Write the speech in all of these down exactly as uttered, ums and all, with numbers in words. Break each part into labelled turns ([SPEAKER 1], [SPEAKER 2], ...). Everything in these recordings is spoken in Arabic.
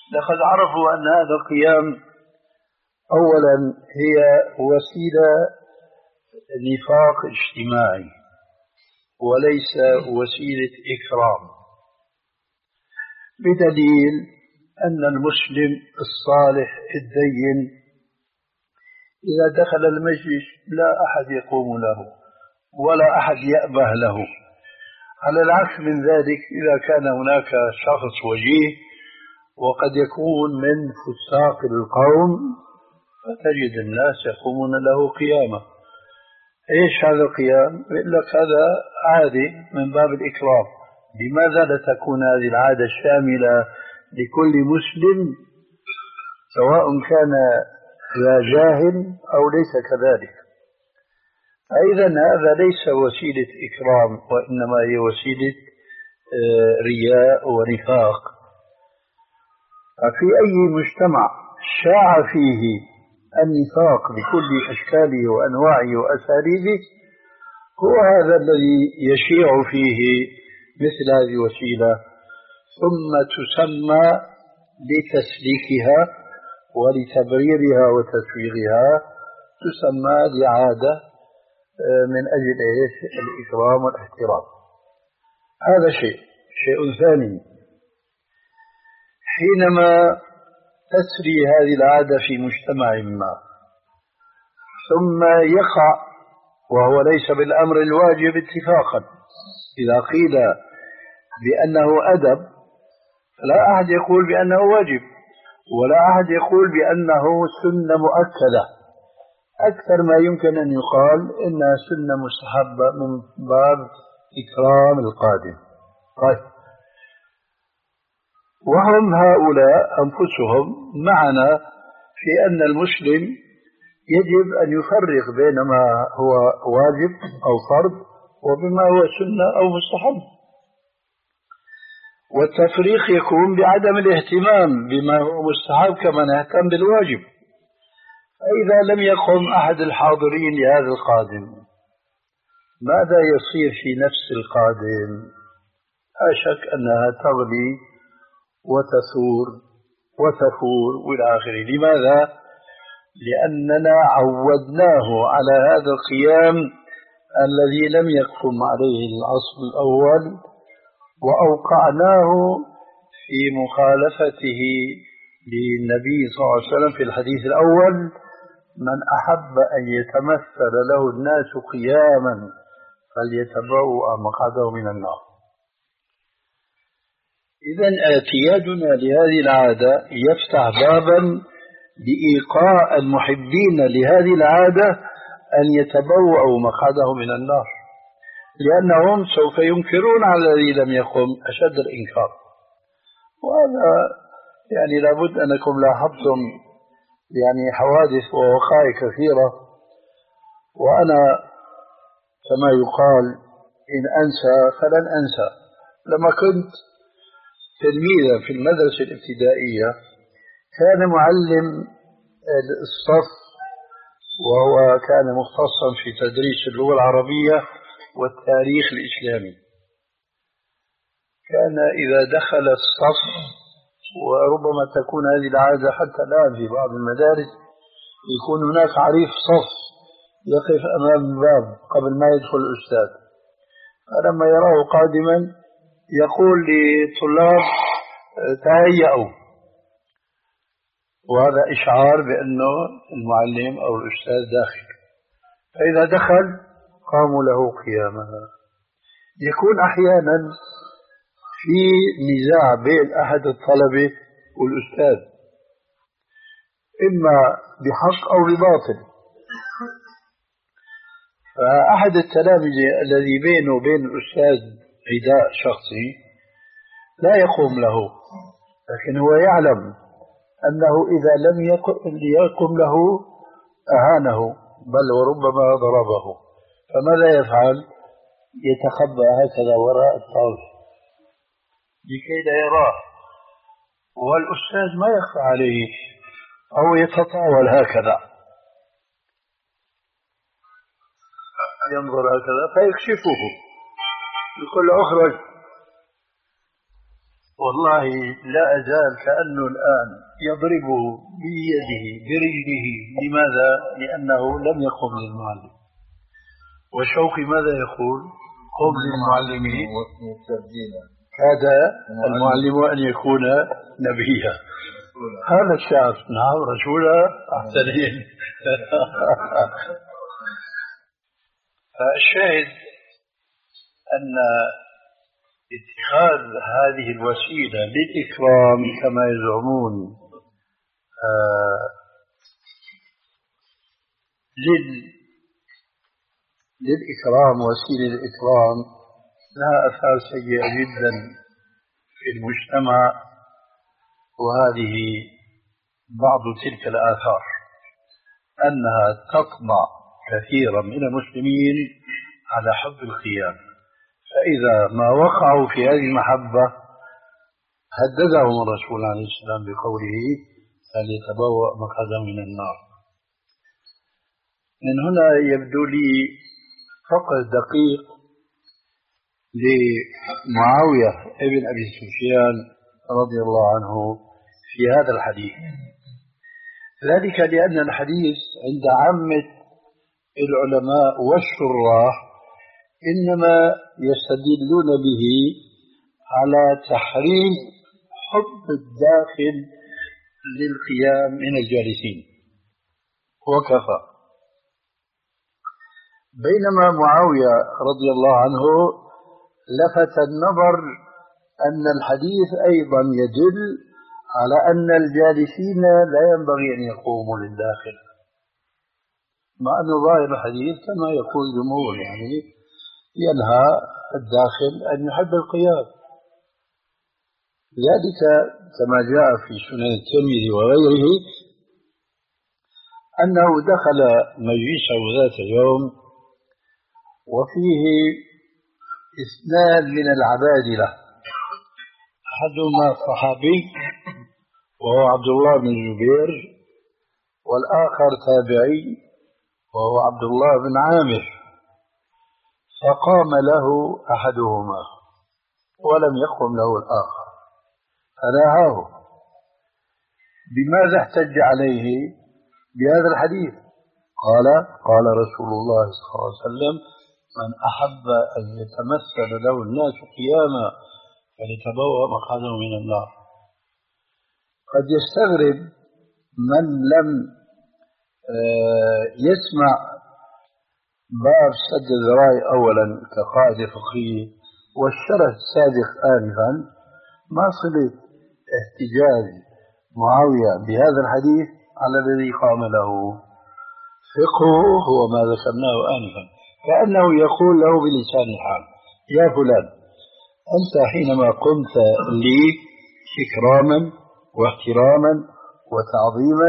[SPEAKER 1] لقد عرفوا أن هذا القيام أولا هي وسيلة نفاق اجتماعي وليس وسيلة إكرام، بدليل أن المسلم الصالح الدين إذا دخل المجلس لا أحد يقوم له ولا أحد يأبه له. على العكس من ذلك، إذا كان هناك شخص وجيه وقد يكون من فساق القوم فتجد الناس يقومون له قيامة. إيش هذا القيام؟ يقول لك هذا عادي من باب الإكرام. لماذا لا تكون هذه العادة شاملة لكل مسلم سواء كان ذا جاهل أو ليس كذلك؟ أيضا هذا ليس وسيلة إكرام وإنما هي وسيلة رياء ونفاق. ففي أي مجتمع شاع فيه النفاق بكل أشكاله وأنواعه وأساليبه هو هذا الذي يشيع فيه مثل هذه الوسيلة، ثم تسمى لتسليكها ولتبريرها وتسويغها تسمى لعادة من أجل إيش؟ الإكرام والاحترام. هذا شيء. شيء ثاني، حينما تسري هذه العادة في مجتمع ما ثم يقع، وهو ليس بالأمر الواجب اتفاقا، إذا قيل بأنه أدب فلا أحد يقول بأنه واجب ولا أحد يقول بأنه سنة مؤكدة. أكثر ما يمكن أن يقال إنها سنة مستحبة من باب إكرام القادم. طيب، وهم هؤلاء أنفسهم معنا في أن المسلم يجب أن يفرق بين ما هو واجب أو فرض وبما هو سنة أو مستحب، والتفريق يكون بعدم الاهتمام بما هو مستحب كما نهتم بالواجب. فإذا لم يقم أحد الحاضرين لهذا القادم ماذا يصير في نفس القادم؟ لا شك أنها تغلي وتثور وتفور والى اخره. لماذا؟ لأننا عودناه على هذا القيام الذي لم يقم عليه الأصل الأول، وأوقعناه في مخالفته للنبي صلى الله عليه وسلم في الحديث الأول: من أحب أن يتمثل له الناس قياما فليتبوأ مقعده من النار. إذن اعتيادنا لهذه العادة يفتح بابا لإيقاع المحبين لهذه العادة أن يتبوأوا مقعده من النار، لأنهم سوف ينكرون على الذي لم يقم أشد الإنكار. وهذا يعني لابد أنكم لاحظتم يعني حوادث ووقائع كثيرة. وأنا كما يقال إن أنسى فلن أنسى. لما كنت تلميذا في المدرسة الابتدائية كان معلم الصف، وهو كان مختصا في تدريس اللغة العربية والتاريخ الإسلامي، كان إذا دخل الصف، وربما تكون هذه العادة حتى الآن في بعض المدارس، يكون هناك عريف صف يقف أمام الباب قبل ما يدخل الأستاذ، فلما يراه قادما يقول للطلاب: تهيئوا، وهذا إشعار بأنه المعلم أو الأستاذ داخل. فإذا دخل قاموا له قياما. يكون أحيانا في نزاع بين أحد الطلبة والأستاذ، إما بحق أو بباطل، فأحد التلاميذ الذي بينه وبين الأستاذ عداء شخصي لا يقوم له، لكن هو يعلم أنه إذا لم يقم له أهانه بل وربما ضربه. فماذا يفعل؟ يتخبى هكذا وراء الطاولة لكي لا يراه، والأستاذ ما يخفى عليه، أو يتطاول هكذا ينظر هكذا فيكشفه، يقول له: اخرج. والله لا أزال كأنه الآن يضربه بيده برجله. لماذا؟ لأنه لم يقم للمعلم. وشوقي ماذا يقول؟ قم للمعلمين كاد المعلم أن يكون نبيا. هذا الشعر. نعم رسولا أحسنين. فالشاهد أن اتخاذ هذه الوسيلة للإكرام كما يزعمون آه لل للإكرام، وسيلة الإكرام لها آثار سيئة جدا في المجتمع، وهذه بعض تلك الآثار أنها تطمع كثيرا من المسلمين على حب القيام، فإذا ما وقعوا في هذه المحبة هددهم الرسول عليه السلام بقوله فليتبوأ مقعده من النار. من هنا يبدو لي فقر دقيق لمعاوية ابن أبي سفيان رضي الله عنه في هذا الحديث، ذلك لأن الحديث عند عامة العلماء والشراح إنما يستدلون به على تحريم حب الداخل للقيام من الجالسين وكفى. بينما معاوية رضي الله عنه لفت النظر أن الحديث أيضا يدل على أن الجالسين لا ينبغي أن يقوموا للداخل، مع أن ظاهر الحديث كما يقول الجمهور يعني ينهى الداخل أن يحب القيام. ذلك كما جاء في سنن الترمذي وغيره أنه دخل مجلسه ذات يوم وفيه اثنان من العبادلة، أحدهما صحابي وهو عبد الله بن الزبير، والآخر تابعي وهو عبد الله بن عامر. فقام له أحدهما ولم يقم له الآخر فنهاه. بماذا احتج عليه؟ بهذا الحديث. قال قال رسول الله صلى الله عليه وسلم من أحب أن يتمثل له الناس قياما فليتبوأ مقعده من النار. قد يستغرب من لم يسمع باب سد الذرائع أولا كقاعدة فقهية والشرح السابق آنفا، ما صلة احتجاج معاوية بهذا الحديث على الذي قام له. فقهه هو ما ذكرناه آنفا، كأنه يقول له بلسان الحال يا فلان أنت حينما قمت لي إكراما واحتراما وتعظيما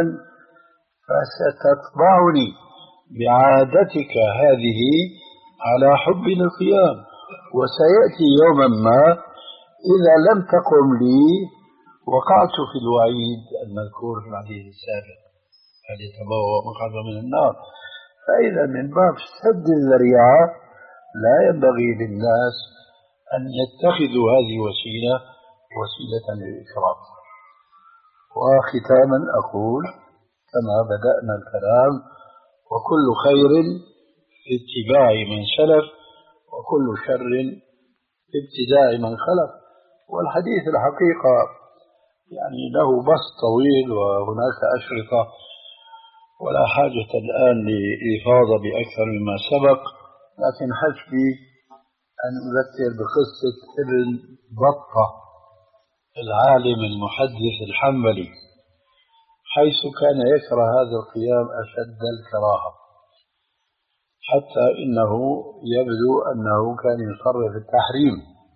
[SPEAKER 1] فستتبعني بعادتك هذه على حب القيام، وسيأتي يوما ما إذا لم تقم لي وقعت في الوعيد المذكور في الحديث السابق فليتبوأ مقعده من النار. فإذا من باب سد الذريعة لا ينبغي للناس أن يتخذوا هذه وسيلة وسيلة للإكرام. وختاما أقول كما بدأنا الكلام وكل خير في اتباع من سلف وكل شر في ابتداع من خلف. والحديث الحقيقة يعني له بسط طويل وهناك أشرطة ولا حاجة الآن لإفاضة بأكثر مما سبق، لكن حسبي أن أذكر بقصة ابن بطة العالم المحدث الحنبلي، حيث كان يكره هذا القيام أشد الكراهة، حتى إنه يبدو أنه كان يصرف التحريم.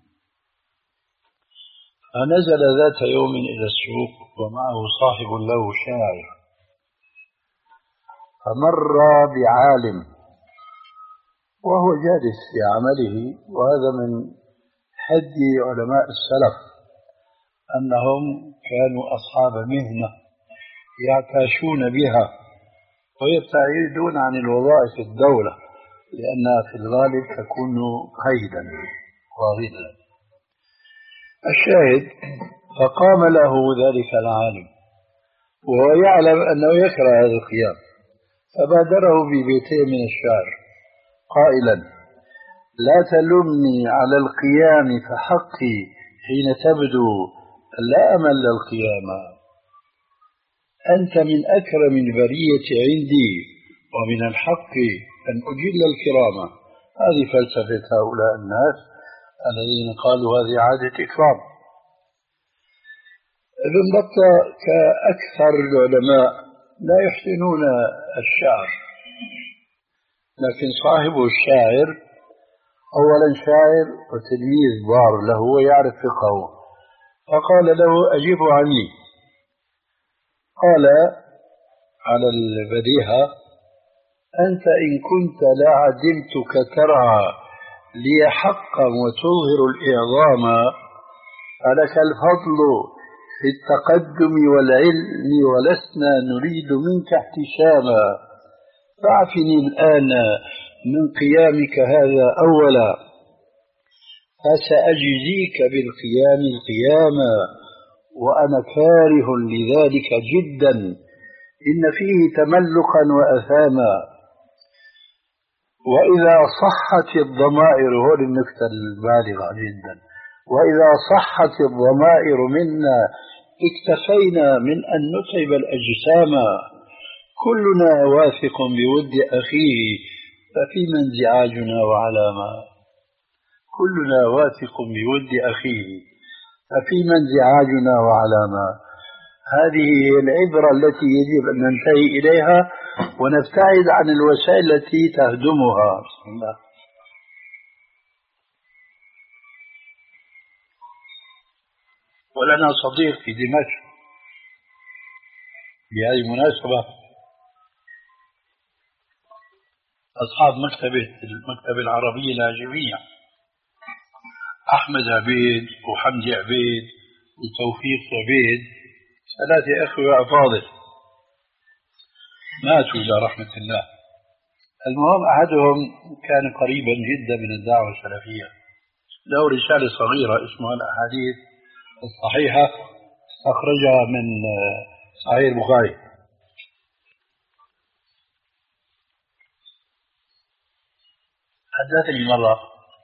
[SPEAKER 1] فنزل ذات يوم إلى السوق ومعه صاحب له شاعر، فمر بعالم وهو جالس في عمله. وهذا من حد علماء السلف أنهم كانوا أصحاب مهنة يعتاشون بها ويبتعدون عن الوظائف الدولة لأنها في الغالب تكون قيدا وغلا. الشاهد فقام له ذلك العالم وهو يعلم أنه يكره هذا القيام، فبادره ببيتين من الشعر قائلا: لا تلمني على القيام فحقي حين تبدو لا أمل القيام، أنت من أكرم البرية عندي ومن الحق أن أجل الكرام. هذه فلسفة هؤلاء الناس الذين قالوا هذه عادة إكرام. ابن بطة كأكثر العلماء لا يحسنون الشعر، لكن صاحبه الشاعر أولا شاعر وتلميذ بار له ويعرف فقهه، فقال له: أجب عني. قال على البديهة: أنت إن كنت لعدمتك ترعى لي حقا وتظهر الإعظام، فلك الفضل في التقدم والعلم ولسنا نريد منك احتشاما، فاعفني الآن من قيامك هذا أولا، فسأجزيك بالقيام القياما، وأنا كاره لذلك جدا، إن فيه تملقا وأثاما. وإذا صحت الضمائر، هو النكتة البالغة جدا، وإذا صحت الضمائر منا اكتفينا من أن نتعب الأجسام، كلنا واثق بود أخيه ففيما انزعاجنا وعلاما. كلنا واثق بود أخيه ففيما انزعاجنا وعلاما. هذه هي العبرة التي يجب أن ننتهي إليها ونبتعد عن الوسائل التي تهدمها. بسم الله. ولنا صديق في دمشق بهذه المناسبة، أصحاب مكتبة المكتبة العربية الهاشمية، أحمد عبيد وحمدي عبيد وتوفيق عبيد، ثلاثة أخوة أفاضل ماتوا إلى رحمة الله. المهم أحدهم كان قريبا جدا من الدعوة السلفية، له رسالة صغيرة اسمها الأحاديث الصحيحة، استخرجها من صحيح البخاري. حدثني مرة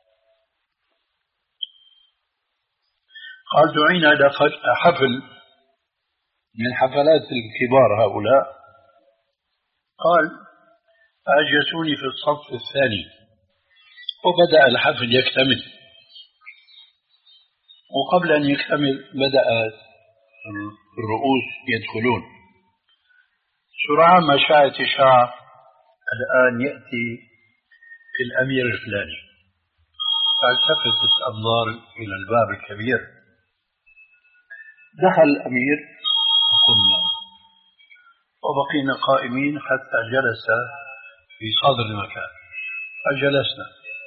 [SPEAKER 1] قال: دعينا إلى حفل من حفلات الكبار هؤلاء، قال: فأجلسوني في الصف الثاني، وبدأ الحفل يكتمل، وقبل أن يكتمل بدأ الرؤوس يدخلون. سرعان ما شاءت إشاعة: الآن يأتي الأمير الفلاني. فالتفتت الأنظار إلى الباب الكبير، دخل الأمير، قمنا وبقينا قائمين حتى جلس في صدر المكان، فجلسنا.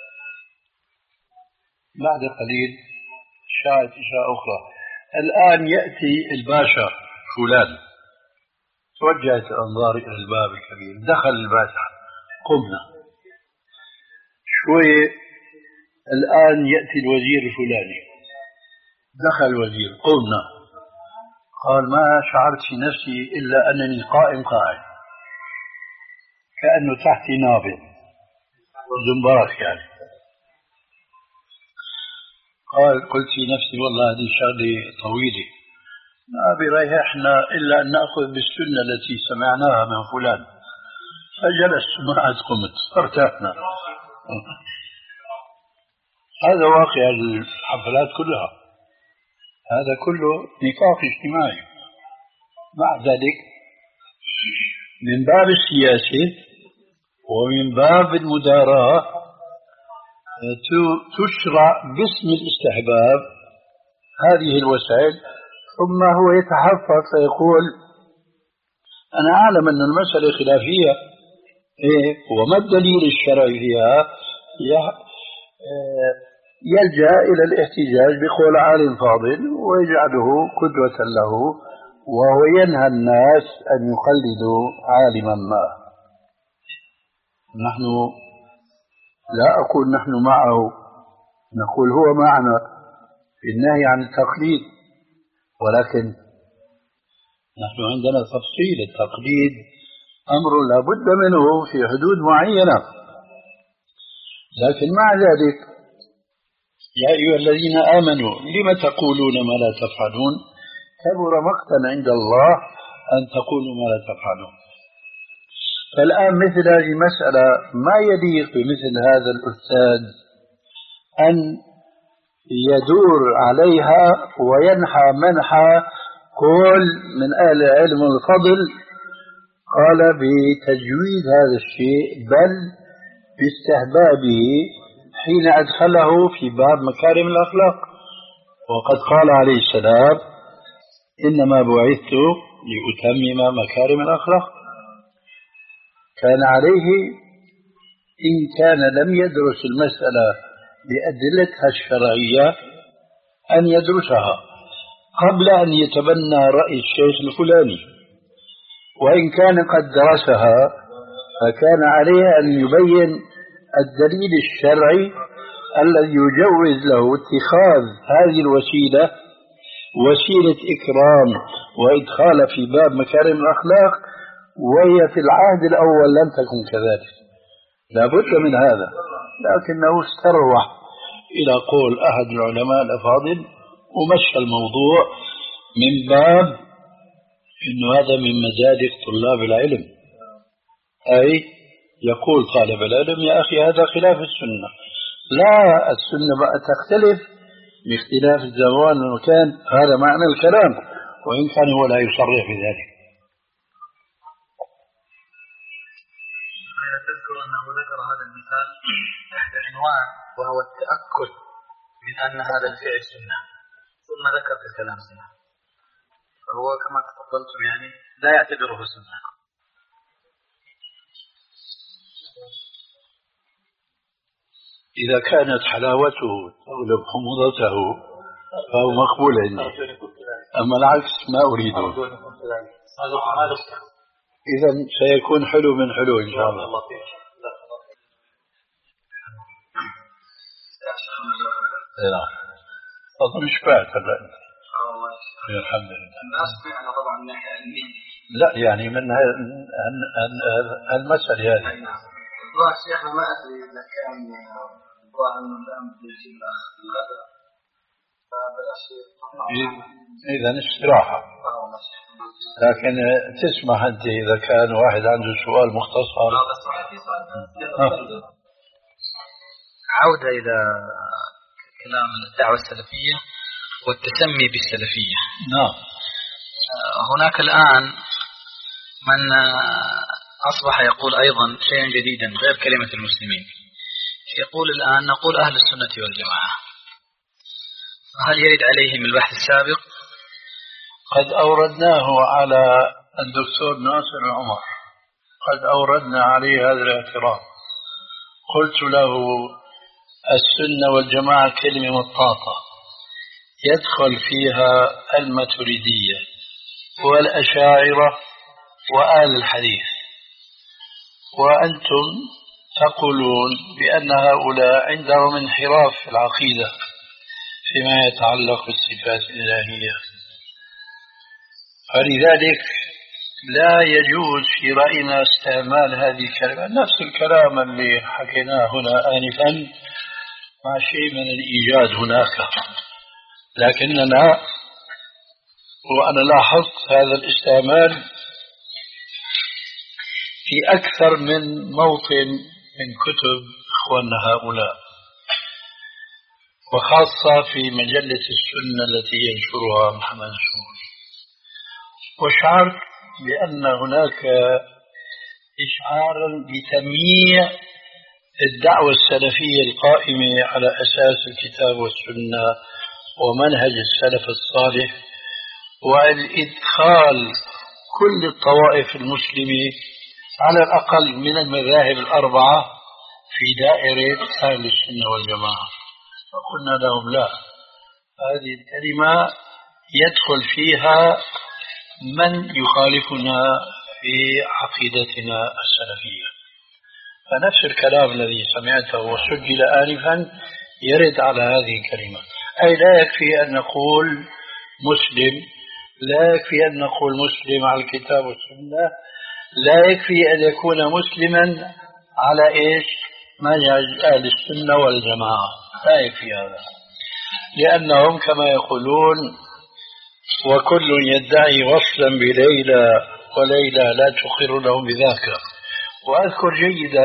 [SPEAKER 1] بعد قليل شاءت إشاعة أخرى: الآن يأتي الباشا فلان. توجهت الأنظار إلى الباب الكبير، دخل الباشا، قمنا شوي: الآن يأتي الوزير الفلاني. دخل الوزير، قمنا. قال: ما شعرت في نفسي إلا أنني قائم قاعد، كأنه تحتي نابض زنبرك يعني. قال: قلت في نفسي والله هذه شغلة طويلة، ما بريحنا إلا أن نأخذ بالسنة التي سمعناها من فلان. فجلست معه، قمت، فارتحنا. هذا واقع الحفلات كلها، هذا كله نفاق اجتماعي. مع ذلك من باب السياسة ومن باب المداراة تشرع باسم الاستحباب هذه الوسائل، ثم هو يتحفظ فيقول: أنا أعلم أن المسألة خلافية، إيه وما الدليل الشرعي فيها؟ يلجأ إلى الاحتجاج بقول عالم فاضل ويجعله قدوة له، وهو ينهى الناس أن يقلدوا عالما ما. نحن لا أقول نحن معه، نقول هو معنا، في النهي عن التقليد، ولكن نحن عندنا تفصيل. التقليد أمر لا بد منه في حدود معينة، لكن مع ذلك يا أيها الذين آمنوا لم تقولون ما لا تفعلون كبر مقتا عند الله أن تقولوا ما لا تفعلون. فالآن مثل هذه المسألة ما يليق بمثل هذا الأستاذ أن يدور عليها وينحى منحى كل من أهل العلم الفضل قال بتجويد هذا الشيء، بل باستحبابه حين أدخله في باب مكارم الأخلاق. وقد قال عليه السلام إنما بعثت لأتمم مكارم الأخلاق. كان عليه إن كان لم يدرس المسألة بأدلتها الشرعية أن يدرسها قبل أن يتبنى رأي الشيخ الفلاني، وإن كان قد درسها فكان عليه أن يبين الدليل الشرعي الذي يجوز له اتخاذ هذه الوسيلة وسيلة إكرام وإدخال في باب مكارم الأخلاق، وهي في العهد الأول لم تكن كذلك. لا بد من هذا، لكنه استروح إلى قول أحد العلماء الأفاضل ومشى الموضوع من باب إنه هذا من مزاج طلاب العلم، أي يقول طالب العلم يا أخي هذا خلاف السنة. لا، السنة بقى تختلف باختلاف الزمان والمكان، هذا معنى الكلام، وإن كان هو لا يصرح بذلك.
[SPEAKER 2] تذكر أنه ذكر هذا المثال تحت عنوان وهو التأكد من أن هذا الفعل سنة، ثم ذكر في الكلام سنة، فهو كما تفضلتم يعني لا يعتبره سنة.
[SPEAKER 1] إذا كانت حلاوته تغلب حموضته فهو مقبول عندي، أما العكس ما أريده. إذا سيكون حلو من حلو إن شاء الله. لا أظن شبعت هلا الحمد لله. لا يعني من المسألة هذه
[SPEAKER 2] والله شيخنا ما أدري إذا كان ضاع الآن بيجي هذا فبلاش.
[SPEAKER 1] إذا استراحة، لكن تسمح أنت إذا كان واحد عنده سؤال مختصر.
[SPEAKER 2] عودة إلى كلام الدعوة السلفية والتسمي بالسلفية.
[SPEAKER 1] نعم.
[SPEAKER 2] هناك الآن من أصبح يقول أيضا شيئا جديدا غير كلمة المسلمين، يقول الآن نقول أهل السنة والجماعة، هل يرد عليهم البحث السابق؟
[SPEAKER 1] قد أوردناه على الدكتور ناصر عمر، قد أوردنا عليه هذا الاعتراض. قلت له السنة والجماعة كلمة مطاطة يدخل فيها الماتريدية والأشاعرة وآل الحديث، وأنتم تقولون بأن هؤلاء عندهم انحراف في العقيدة فيما يتعلق بالصفات الإلهية، فلذلك لا يجوز في رأينا استعمال هذه الكلمة. نفس الكلام اللي حكيناه هنا آنفا مع شيء من الإيجاد هناك، لكننا وأنا لاحظت هذا الاستعمال في أكثر من موطن من كتب إخواننا هؤلاء، وخاصة في مجلة السنة التي ينشرها محمد سعود. وشعرت بأن هناك إشعارا بتمييع الدعوة السلفية القائمة على أساس الكتاب والسنة ومنهج السلف الصالح، والإدخال كل الطوائف المسلمة على الأقل من المذاهب الأربعة في دائرة أهل السنة والجماعة. فقلنا لهم لا، هذه الكلمة يدخل فيها من يخالفنا في عقيدتنا السلفية. فنفس الكلام الذي سمعته وسجل آنفا يرد على هذه الكلمة. أي لا يكفي أن نقول مسلم، لا يكفي أن نقول مسلم على الكتاب والسنة، لا يكفي أن يكون مسلما على إيش؟ منهج أهل السنة والجماعة، لا يكفي هذا، لأنهم كما يقولون وكل يدعي وصلا بليلى وليلى لا تقر لهم بذاك. وأذكر جيدا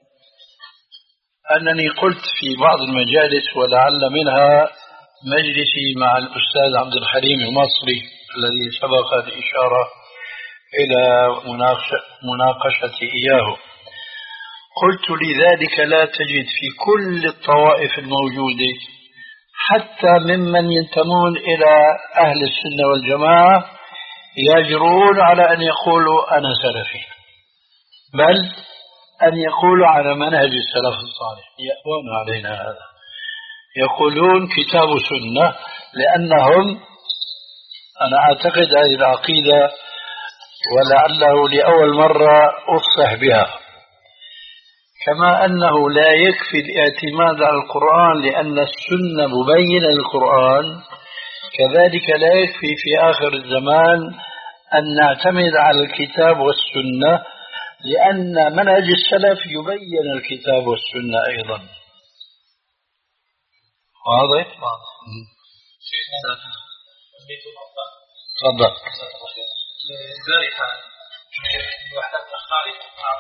[SPEAKER 1] أنني قلت في بعض المجالس ولعل منها مجلسي مع الأستاذ عبد الحليم المصري الذي سبق الإشارة إلى مناقشتي إياه، قلت لذلك لا تجد في كل الطوائف الموجودة حتى ممن ينتمون إلى أهل السنة والجماعة يجرون على أن يقولوا أنا سلفي، بل أن يقولوا على منهج السلف الصالح، يأبون علينا هذا، يقولون كتاب سنة، لأنهم أنا أعتقد هذه العقيدة ولعله لأول مرة أفصح بها، كما أنه لا يكفي الاعتماد على القرآن لأن السنة مبينة للقرآن، كذلك لا يكفي في آخر الزمان أن نعتمد على الكتاب والسنة لأن منهج السلف يبين الكتاب والسنة أيضا. واضح؟ واضح. تفضل.
[SPEAKER 2] البارحة وحدة الخالق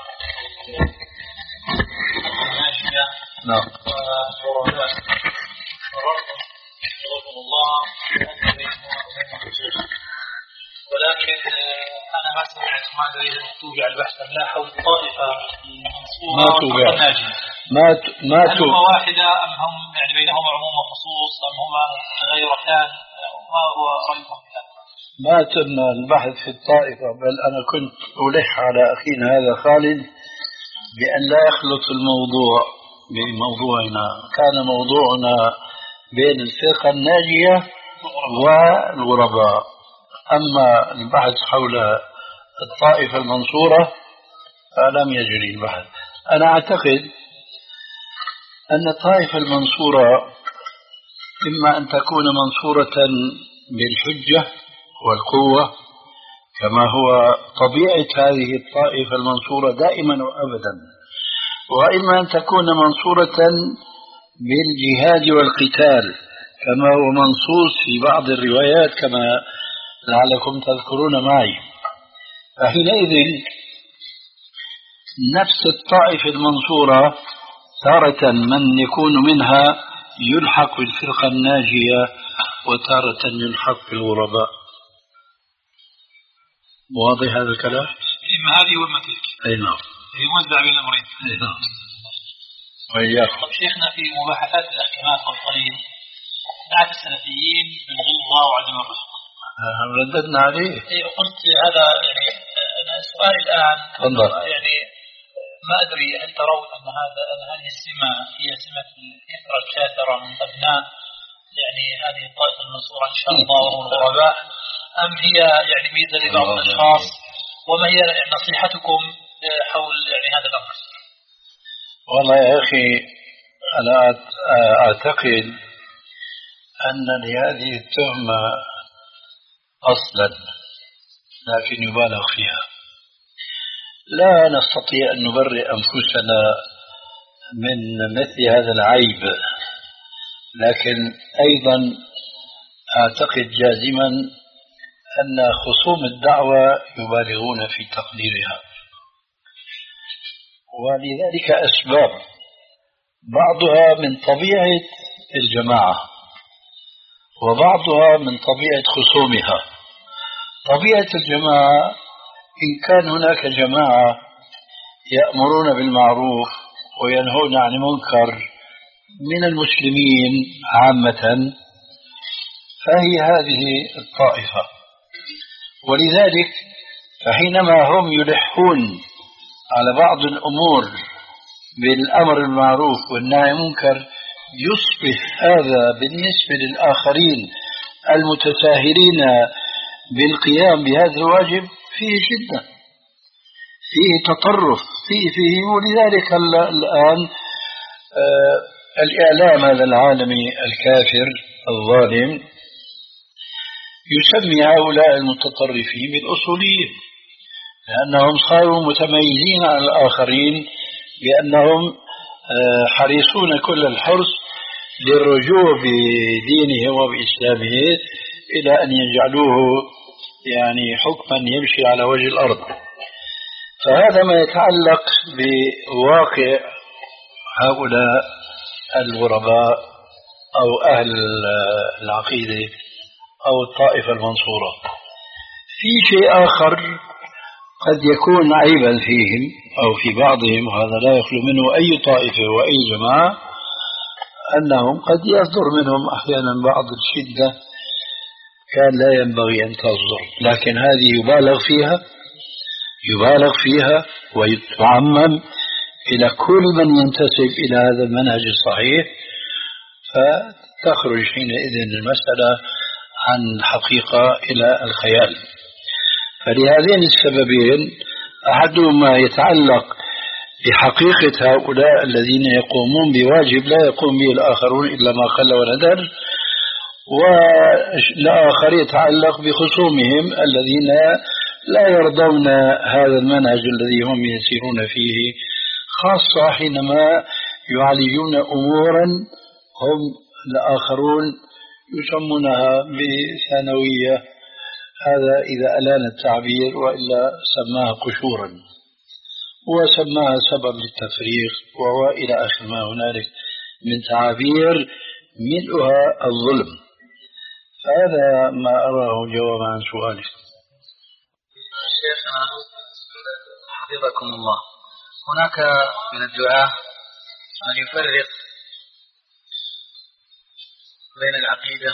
[SPEAKER 2] ناجية
[SPEAKER 1] نعم
[SPEAKER 2] وغربات ورد رحمه الله ولكن أنا ما سمعت ما أدري إذا توجع البحث أم لا حول طائفة
[SPEAKER 1] ما توجع ما ت... ما
[SPEAKER 2] هل هما واحدة أم هم يعني بينهما عموم وخصوص أم هما غيرتان؟ ما هو رأيكم في هذا؟
[SPEAKER 1] ما تم البحث في الطائفة، بل أنا كنت ألح على أخينا هذا خالد بأن لا يخلط الموضوع بموضوعنا، كان موضوعنا بين الفرقة الناجية والغرباء، أما البحث حول الطائفة المنصورة فلم يجري البحث. أنا أعتقد أن الطائفة المنصورة إما أن تكون منصورة بالحجة والقوة كما هو طبيعة هذه الطائفة المنصورة دائما وأبدا، وإما أن تكون منصورة بالجهاد والقتال كما هو منصوص في بعض الروايات كما لعلكم تذكرون معي. فحينئذ نفس الطائفة المنصورة تارة من يكون منها يلحق بالفرقة الناجية وتارة يلحق بالغرباء. واضح هذا الكلام؟
[SPEAKER 2] إما هذه وإما تلك.
[SPEAKER 1] أي نعم.
[SPEAKER 2] يوزع بين الأمرين.
[SPEAKER 1] أي نعم. وإياكم.
[SPEAKER 2] طب شيخنا في مباحثات الأحكامات والقليل نعت السلفيين بالغلظة وعدم الرفق.
[SPEAKER 1] رددنا عليه.
[SPEAKER 2] إيه قلت هذا يعني أنا سؤالي الآن
[SPEAKER 1] تفضل.
[SPEAKER 2] يعني ما أدري هل ترون أن هذا أن هذه السمة هي سمة الكثرة الكاثرة من أبناء يعني هذه الطائفة المنصورة إن شاء الله وهم الغرباء، أم هي يعني ميزة لبعض الأشخاص، وما هي نصيحتكم حول يعني هذا الأمر؟
[SPEAKER 1] والله يا أخي أنا أعتقد أن لهذه التهمة أصلا لكن يبالغ فيها. لا نستطيع أن نبرئ أنفسنا من مثل هذا العيب، لكن أيضا أعتقد جازما أن خصوم الدعوة يبالغون في تقديرها، ولذلك أسباب بعضها من طبيعة الجماعة وبعضها من طبيعة خصومها. طبيعة الجماعة إن كان هناك جماعة يأمرون بالمعروف وينهون عن المنكر من المسلمين عامة فهي هذه الطائفة، ولذلك فحينما هم يلحون على بعض الأمور بالأمر بالمعروف والنهي عن المنكر يصبح هذا بالنسبة للآخرين المتساهلين بالقيام بهذا الواجب فيه شدة، فيه تطرف، فيه فيه ولذلك الآن آه الإعلام هذا العالمي الكافر الظالم يسمي هؤلاء المتطرفين بالأصوليين، لأنهم صاروا متميزين عن الآخرين بأنهم حريصون كل الحرص للرجوع بدينهم وبإسلامهم إلى أن يجعلوه يعني حكما يمشي على وجه الأرض. فهذا ما يتعلق بواقع هؤلاء الغرباء أو أهل العقيدة أو الطائفة المنصورة. في شيء آخر قد يكون عيبا فيهم أو في بعضهم، وهذا لا يخلو منه أي طائفة وأي جماعة، أنهم قد يصدر منهم أحيانا بعض الشدة كان لا ينبغي أن تصدر، لكن هذه يبالغ فيها يبالغ فيها ويتعمم إلى كل من ينتسب إلى هذا المنهج الصحيح، فتخرج حينئذ المسألة عن الحقيقة إلى الخيال. فلهذين السببين، أحدهما يتعلق بحقيقة هؤلاء الذين يقومون بواجب لا يقوم به الآخرون إلا ما قل وندر، والآخر يتعلق بخصومهم الذين لا يرضون هذا المنهج الذي هم يسيرون فيه، خاصة حينما يعالجون أمورا هم الآخرون يسمونها بثانوية، هذا إذا ألان التعبير، وإلا سماها قشورا وسماها سبب للتفريق وهو إلى آخر ما هنالك من تعابير ملؤها الظلم. هذا ما أراه جوابا عن سؤالك.
[SPEAKER 2] شيخنا حفظكم الله، هناك من الدعاة من يفرق بين العقيدة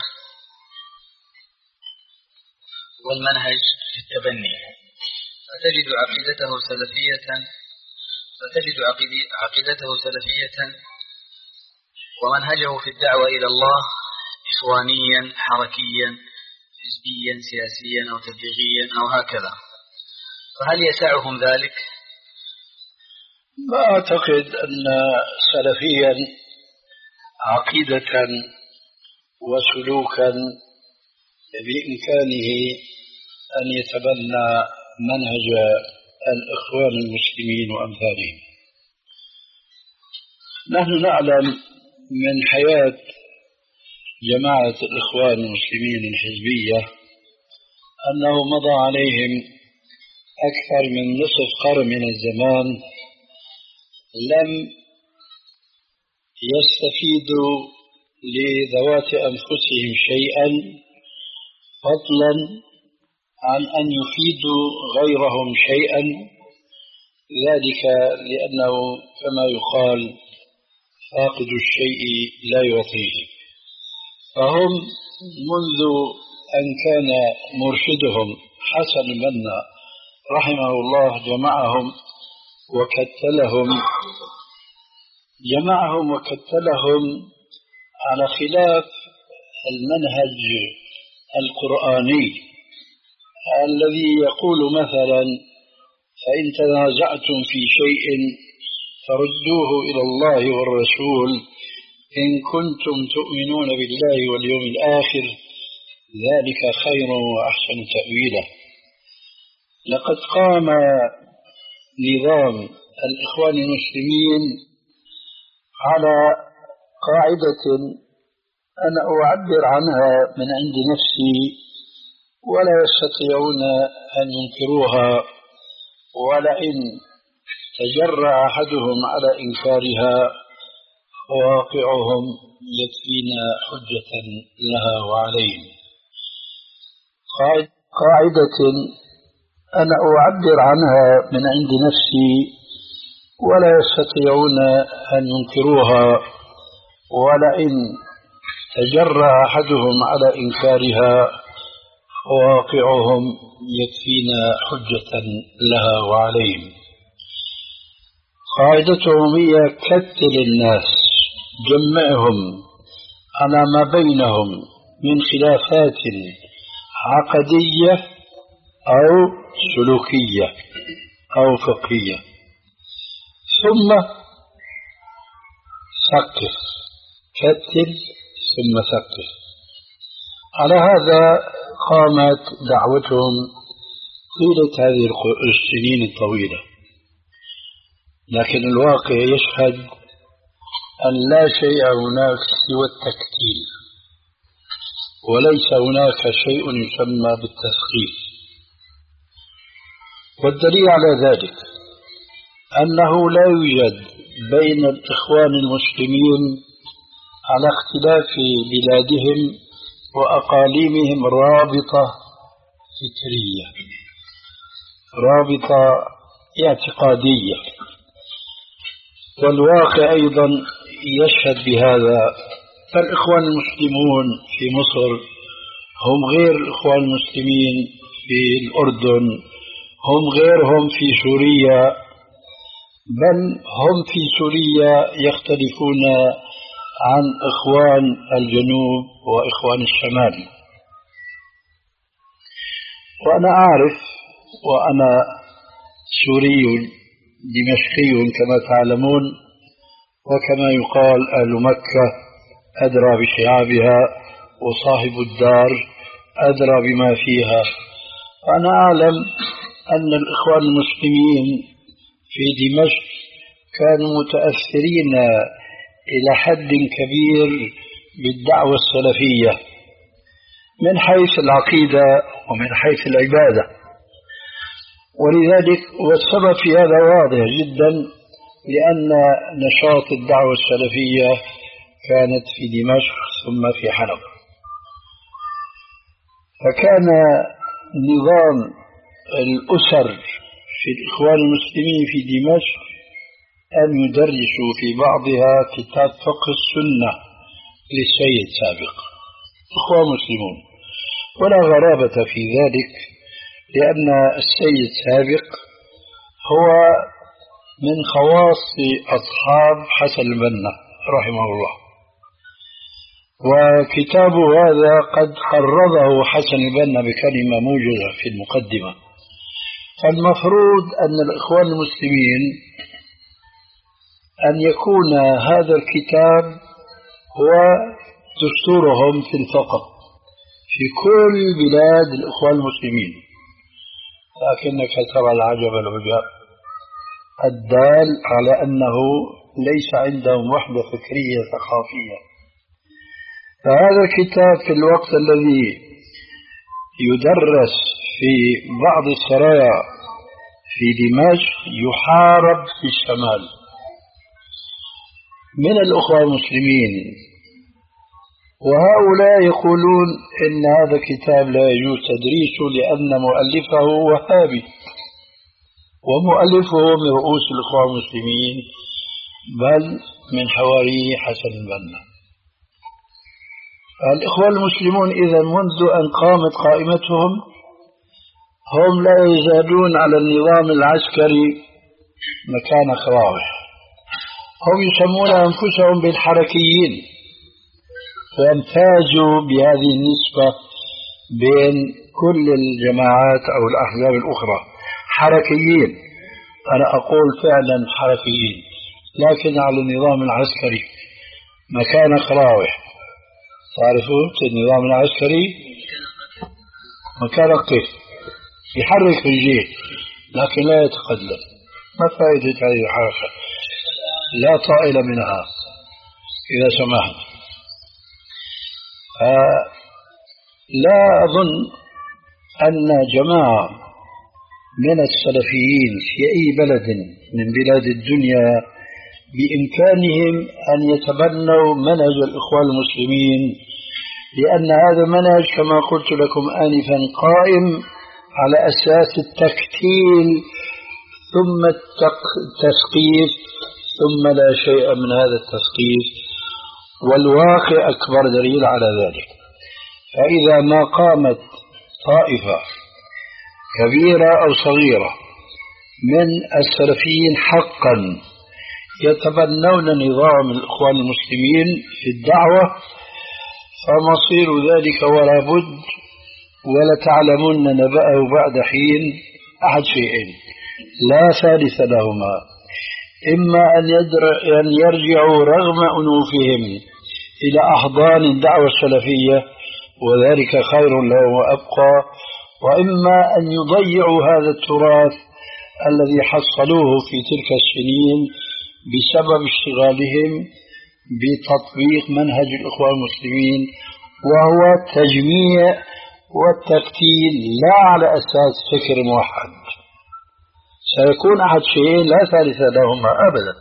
[SPEAKER 2] والمنهج في التبني، فتجد عقيدته سلفية فتجد عقيدته سلفية ومنهجه في الدعوة إلى الله إخوانيا حركيا حزبيا سياسيا أو تبليغيا أو هكذا، فهل يسعهم ذلك؟
[SPEAKER 1] ما أعتقد أن سلفيا عقيدة وسلوكا بإمكانه أن يتبنى منهج الإخوان المسلمين وأمثالهم. نحن نعلم من حياة جماعة الإخوان المسلمين الحزبية أنه مضى عليهم أكثر من نصف قرن من الزمان لم يستفيدوا لذوات أنفسهم شيئا، فضلا عن أن يفيدوا غيرهم شيئا، ذلك لأنه كما يقال فاقد الشيء لا يعطيه. فهم منذ أن كان مرشدهم حسن البنا رحمه الله جمعهم وكتلهم جمعهم وكتلهم على خلاف المنهج القرآني الذي يقول مثلا: فإن تنازعتم في شيء فردوه إلى الله والرسول إن كنتم تؤمنون بالله واليوم الآخر ذلك خير وأحسن تأويلا. لقد قام نظام الإخوان المسلمين على قاعدة أنا أعبر عنها من عند نفسي ولا يستطيعون أن ينكروها، ولئن تجرأ أحدهم على إنكارها واقعهم يكفينا حجة لها وعليهم. قاعدة أنا أعبر عنها من عند نفسي ولا يستطيعون أن ينكروها، ولئن تجرأ أحدهم على إنكارها واقعهم يكفينا حجة لها وعليهم. قاعدتهم هي كتل الناس، جمعهم على ما بينهم من خلافات عقدية أو سلوكية أو فقهية، ثم ثقف، كتل ثم ثقف. على هذا قامت دعوتهم طيلة هذه السنين الطويلة، لكن الواقع يشهد أن لا شيء هناك سوى التكتيل، وليس هناك شيء يسمى بالتثقيف. والدليل على ذلك أنه لا يوجد بين الإخوان المسلمين على اختلاف بلادهم وأقاليمهم رابطة فكرية، رابطة اعتقادية، والواقع أيضا يشهد بهذا. فالإخوان المسلمون في مصر هم غير الإخوان المسلمين في الأردن، هم غيرهم في سوريا، بل هم في سوريا يختلفون عن إخوان الجنوب وإخوان الشمال. وأنا أعرف، وأنا سوري دمشقي كما تعلمون، وكما يقال أهل مكة أدرى بشعابها وصاحب الدار أدرى بما فيها. وأنا أعلم أن الإخوان المسلمين في دمشق كانوا متأثرين إلى حد كبير بالدعوة السلفية من حيث العقيدة ومن حيث العبادة، ولذلك والسبب في هذا واضح جدا، لأن نشاط الدعوة السلفية كانت في دمشق ثم في حلب. فكان نظام الأسر في الإخوان المسلمين في دمشق أن يدرسوا في بعضها كتاب فقه السنة للسيد سابق، إخوان مسلمون، ولا غرابة في ذلك، لأن السيد سابق هو من خواص أصحاب حسن البنا رحمه الله، وكتابه هذا قد قرضه حسن البنا بكلمة موجزة في المقدمة. فالمفروض أن الإخوان المسلمين أن يكون هذا الكتاب هو دستورهم في الفقه في كل بلاد الإخوان المسلمين، لكنك ترى العجب العجاب الدال على أنه ليس عندهم وحدة فكرية ثقافية. فهذا الكتاب في الوقت الذي يدرس في بعض السرايا في دمشق يحارب في الشمال من الأخوة المسلمين، وهؤلاء يقولون إن هذا الكتاب لا يجوز تدريسه لأن مؤلفه وهابي، ومؤلفه من رؤوس الأخوة المسلمين بل من حواري حسن البنا. الإخوة المسلمون إذا منذ أن قامت قائمتهم هم لا يزالون على النظام العسكري مكان خواوح. هم يسمون أنفسهم بالحركيين، فامتازوا بهذه النسبة بين كل الجماعات أو الأحزاب الأخرى، حركيين. أنا أقول فعلا حركيين، لكن على النظام العسكري مكان خراوح. تعرفون النظام العسكري مكان القف يحرك الجيش لكن لا يتقدم. ما فائدة هذه الحركة؟ لا طائل منها إذا سمحت. لا أظن أن جماعة من السلفيين في أي بلد من بلاد الدنيا بإمكانهم أن يتبنوا منهج الإخوان المسلمين، لأن هذا منهج كما قلت لكم آنفا قائم على أساس التكتيل ثم التثقيف ثم لا شيء من هذا التثقيف، والواقع أكبر دليل على ذلك. فإذا ما قامت طائفة كبيرة أو صغيرة من السلفيين حقا يتبنون نظام الإخوان المسلمين في الدعوة، فمصير ذلك ولا بد ولا تعلمون نبأه بعد حين أحد شيئين لا ثالث لهما: إما أن يرجعوا رغم أنوفهم إلى أحضان الدعوة السلفية وذلك خير لهم وأبقى، وإما أن يضيعوا هذا التراث الذي حصلوه في تلك السنين بسبب اشتغالهم بتطبيق منهج الإخوان المسلمين، وهو التجميع والتكتيل لا على أساس فكر موحد. سيكون أحد شيئين لا ثالث لهما أبدا.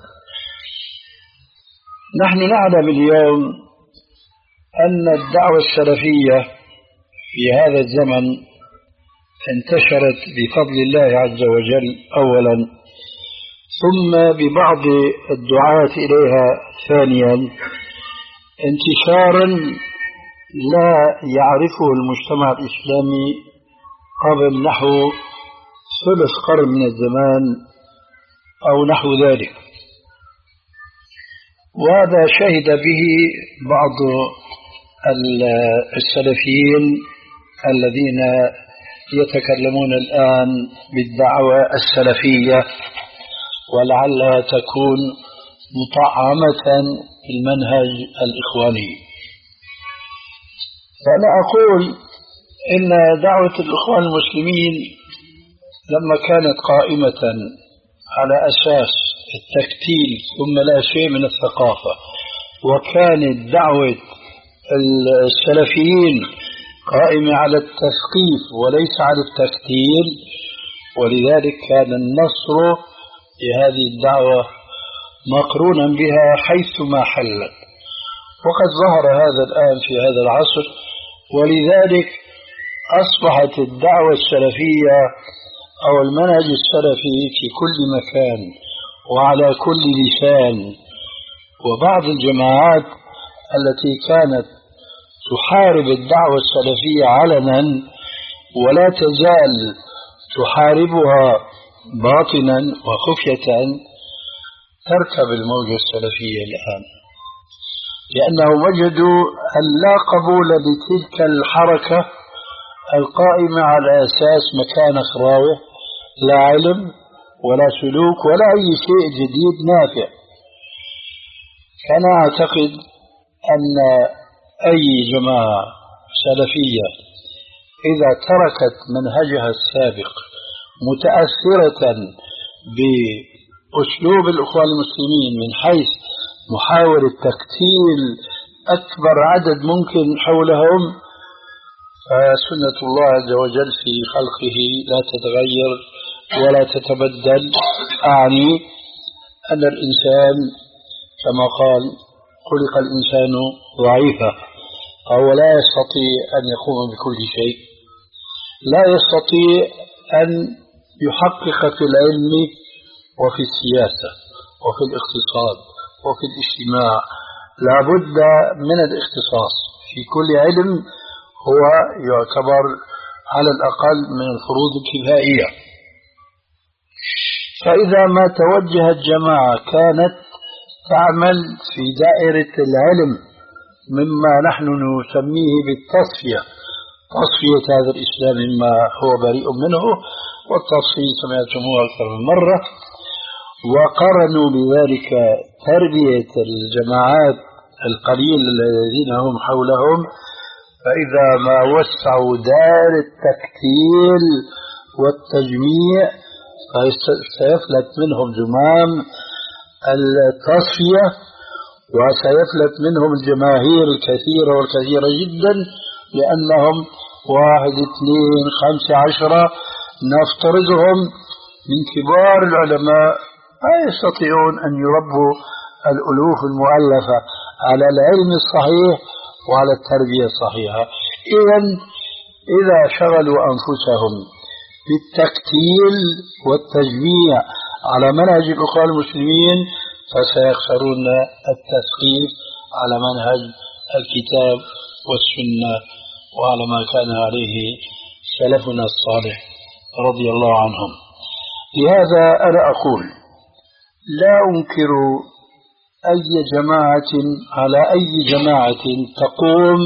[SPEAKER 1] نحن نعلم اليوم أن الدعوة السلفية في هذا الزمن انتشرت بفضل الله عز وجل أولا، ثم ببعض الدعاة إليها ثانيا، انتشارا لا يعرفه المجتمع الإسلامي قبل نحو ثلث قرن من الزمان أو نحو ذلك. وهذا شهد به بعض السلفيين الذين يتكلمون الآن بالدعوة السلفية، ولعلها تكون مطعمة في المنهج الإخواني. فأنا أقول إن دعوة الإخوان المسلمين لما كانت قائمة على أساس التكتيل ثم لا شيء من الثقافة، وكانت دعوة السلفيين قائمة على التثقيف وليس على التكتيل، ولذلك كان النصر لهذه الدعوة مقرونا بها حيثما حلت. وقد ظهر هذا الآن في هذا العصر، ولذلك أصبحت الدعوة السلفية أو المنهج السلفي في كل مكان وعلى كل لسان. وبعض الجماعات التي كانت تحارب الدعوة السلفية علنا ولا تزال تحاربها باطنا وخفية تركب الموجة السلفية الآن، لأنهم وجدوا أن لا قبول لتلك الحركة القائمة على أساس مكان خراوة، لا علم ولا سلوك ولا أي شيء جديد نافع. فأنا أعتقد أن أي جماعة سلفية إذا تركت منهجها السابق متأثرة بأسلوب الإخوان المسلمين من حيث محاولة تكتيل أكبر عدد ممكن حولهم، فسنة الله عز وجل في خلقه لا تتغير ولا تتبدل. أعني أن الإنسان كما قال خلق الإنسان ضعيفا، أو لا يستطيع أن يقوم بكل شيء، لا يستطيع أن يحقق في العلم وفي السياسة وفي الاقتصاد وفي الاجتماع، لا بد من الاختصاص في كل علم، هو يعتبر على الأقل من الفروض الكفائية. فإذا ما توجهت جماعة كانت تعمل في دائرة العلم مما نحن نسميه بالتصفية، تصفية هذا الإسلام مما هو بريء منه، والتصفية سمعتموه أكثر من مرة، وقرنوا بذلك تربية الجماعات القليل الذين هم حولهم، فإذا ما وسعوا دائرة التكتيل والتجميع فسيفلت منهم زمام التصفية، وسيفلت منهم الجماهير الكثيرة والكثيرة جدا، لأنهم واحد اثنين خمسة عشرة نفترضهم من كبار العلماء لا يستطيعون أن يربوا الألوف المؤلفة على العلم الصحيح وعلى التربية الصحيحة. إذن إذا شغلوا أنفسهم بالتكتيل والتجميع على منهج الأخوان المسلمين فسيخسرون التثقيف على منهج الكتاب والسنة وعلى ما كان عليه سلفنا الصالح رضي الله عنهم. لهذا أنا أقول لا أنكر أي جماعة على أي جماعة تقوم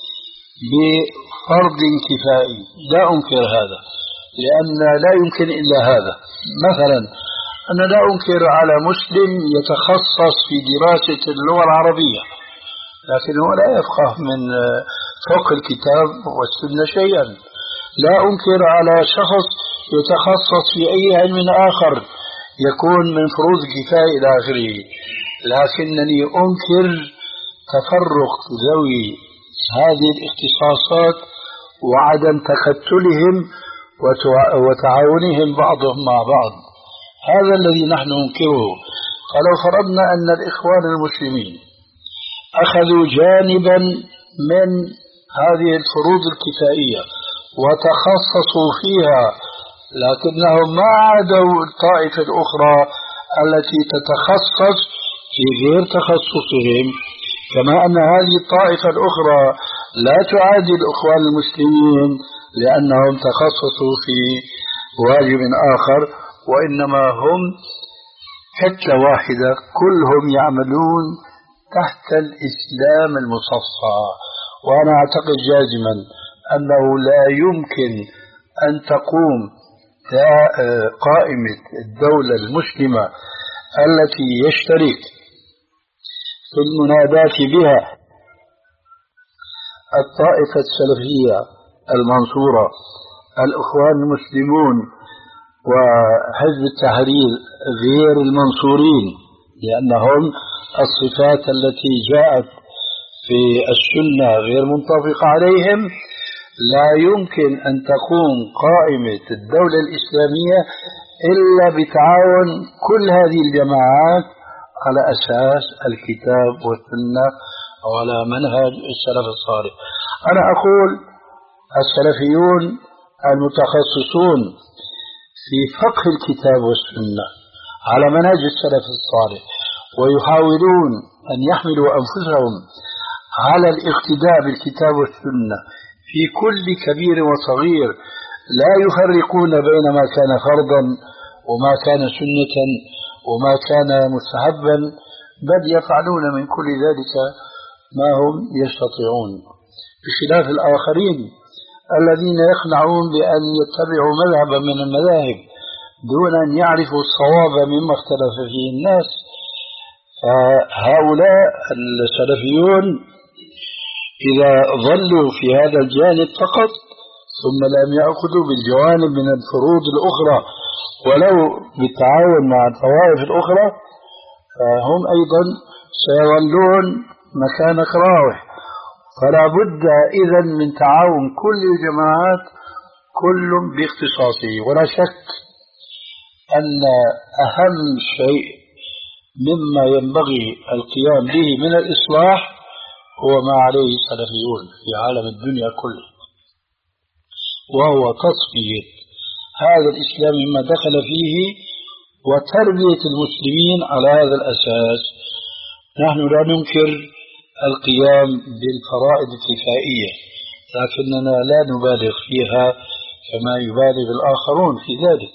[SPEAKER 1] بفرض كفائي، لا أنكر هذا، لأن لا يمكن إلا هذا. مثلا أنا لا أنكر على مسلم يتخصص في دراسة اللغة العربية، لكن هو لا يفقه من فوق الكتاب والسنة شيئا. لا أنكر على شخص يتخصص في أي علم آخر يكون من فروض الكفاية إلى آخره، لكنني أنكر تفرق ذوي هذه الاختصاصات وعدم تكتلهم وتعاونهم بعضهم مع بعض. هذا الذي نحن ننكره. فلو فرضنا أن الإخوان المسلمين أخذوا جانبا من هذه الفروض الكفائية وتخصصوا فيها، لكنهم ما عادوا الطائفة الأخرى التي تتخصص في غير تخصصهم، كما أن هذه الطائفة الأخرى لا تعادي الإخوان المسلمين لأنهم تخصصوا في واجب آخر، وإنما هم كتلة واحدة كلهم يعملون تحت الإسلام المصفى. وأنا أعتقد جازما أنه لا يمكن أن تقوم قائمة الدولة المسلمة التي يشترك في المنادات بها الطائفة السلفية المنصورة، الإخوان المسلمون، وحزب التحرير غير المنصورين، لأنهم الصفات التي جاءت في السنة غير منطبقة عليهم. لا يمكن أن تقوم قائمة الدولة الإسلامية إلا بتعاون كل هذه الجماعات على أساس الكتاب والسنة وعلى منهج السلف الصالح. أنا أقول السلفيون المتخصصون في فقه الكتاب والسنة على منهج السلف الصالح ويحاولون أن يحملوا أنفسهم على الاقتداء بالكتاب والسنة في كل كبير وصغير، لا يفرقون بين ما كان فرضا وما كان سنة وما كان مستحبا، بل يفعلون من كل ذلك ما هم يستطيعون، بخلاف الآخرين الذين يقنعون بأن يتبعوا مذهبا من المذاهب دون أن يعرفوا الصواب مما اختلف فيه الناس. هؤلاء السلفيون إذا ظلوا في هذا الجانب فقط ثم لم يأخذوا بالجوانب من الفروض الأخرى ولو بالتعاون مع الطوائف الأخرى، فهم أيضا سيظلون مكان كراوح. فلا بد إذن من تعاون كل الجماعات كل باختصاصه. ولا شك أن أهم شيء مما ينبغي القيام به من الإصلاح هو ما عليه السلفيون في عالم الدنيا كله، وهو تصفية هذا الإسلام مما دخل فيه وتربية المسلمين على هذا الأساس. نحن لا ننكر القيام بالفرائض الكفائية، لكننا لا نبالغ فيها كما يبالغ الآخرون في ذلك.